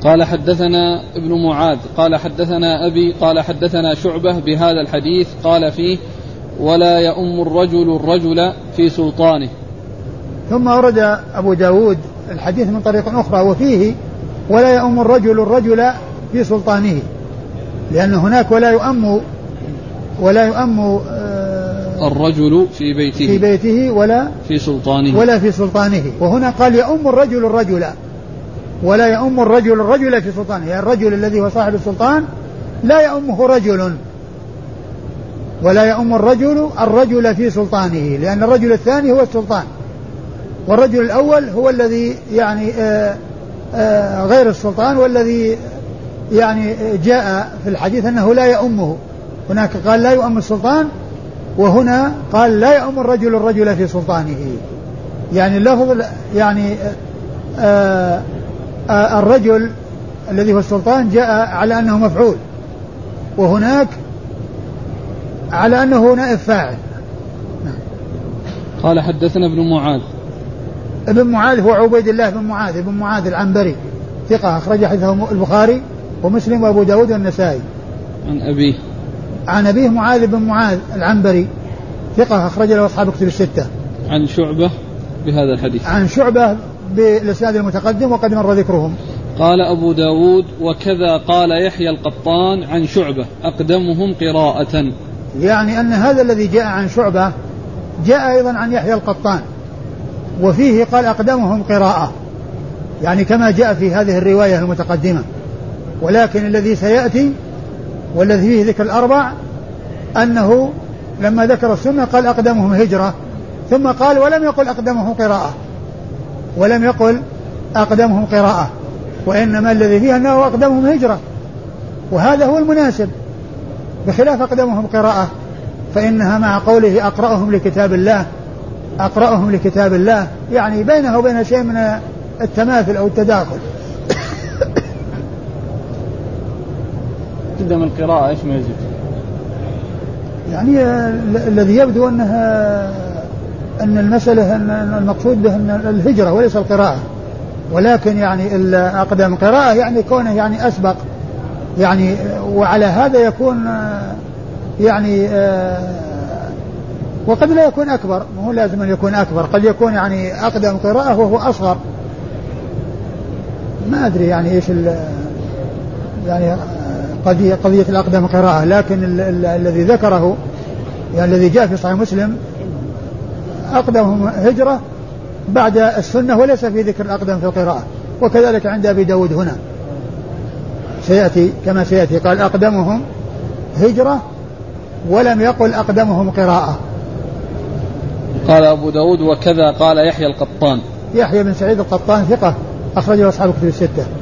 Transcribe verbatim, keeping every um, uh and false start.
قال حدثنا ابن معاذ قال حدثنا أبي قال حدثنا شعبة بهذا الحديث قال فيه ولا يؤم الرجل الرجل في سلطانه. ثم ورد أبو داود الحديث من طريق أخرى وفيه ولا يؤم الرجل الرجل في سلطانه، لأن هناك ولا يؤم ولا يؤم الرجل في بيته في بيته ولا في سلطانه ولا في سلطانه، وهنا قال يؤم الرجل الرجل ولا يؤم الرجل الرجل في سلطانه، يعني الرجل الذي هو صاحب السلطان لا يؤمه رجل، ولا يؤم الرجل الرجل في سلطانه، لأن الرجل الثاني هو السلطان، والرجل الأول هو الذي يعني آآ آآ غير السلطان، والذي يعني جاء في الحديث أنه لا يؤمه. هناك قال لا يؤم السلطان، وهنا قال لا يؤم الرجل الرجل في سلطانه، يعني اللفظ يعني آآ آآ الرجل الذي هو السلطان جاء على أنه مفعول، وهناك على أنه نائب فاعل. قال حدثنا ابن معاذ. ابن معاذ هو عبيد الله بن معاذ ابن معاذ العنبري ثقة أخرج حديثه البخاري ومسلم وأبو داود والنسائي. عن أبيه عن أبيه معاذ بن معاذ العنبري ثقة أخرج له أصحاب كتب الستة. عن شعبة بهذا الحديث. عن شعبة بالإسناد المتقدم وقد مر ذكرهم. قال أبو داود وكذا قال يحيى القطان عن شعبة أقدمهم قراءة، يعني أن هذا الذي جاء عن شعبة جاء أيضا عن يحيى القطان، وفيه قال أقدمهم قراءة، يعني كما جاء في هذه الرواية المتقدمة، ولكن الذي سيأتي والذي فيه ذكر الأربع أنه لما ذكر السنة قال أقدمهم هجرة، ثم قال ولم يقل أقدمهم قراءة ولم يقل أقدمهم قراءة وإنما الذي فيه أنه أقدمهم هجرة، وهذا هو المناسب، بخلاف أقدمهم قراءة فإنها مع قوله أقرأهم لكتاب الله أقرأهم لكتاب الله يعني بينه وبين شيء من التماثل أو التداخل. قدم القراءة إيش ما يزيد؟ يعني الذي يبدو أنها أن المسألة أن المقصود به أن الهجرة وليس القراءة، ولكن يعني الأقدم قراءة يعني كونه يعني أسبق، يعني وعلى هذا يكون يعني وقد لا يكون أكبر، مو لازم أن يكون أكبر، قد يكون يعني أقدم قراءة وهو أصغر، ما أدري يعني إيش يعني قضية, قضية الأقدم قراءة، لكن ال ال الذي ذكره يعني الذي جاء في صحيح مسلم أقدمهم هجرة بعد السنة وليس في ذكر الأقدم في القراءة، وكذلك عند أبي داود هنا سيأتي كما سيأتي قال أقدمهم هجرة ولم يقل أقدمهم قراءة. قال أبو داود وكذا قال يحيى القطان. يحيى بن سعيد القطان ثقة أخرجه أصحاب كتب الستة.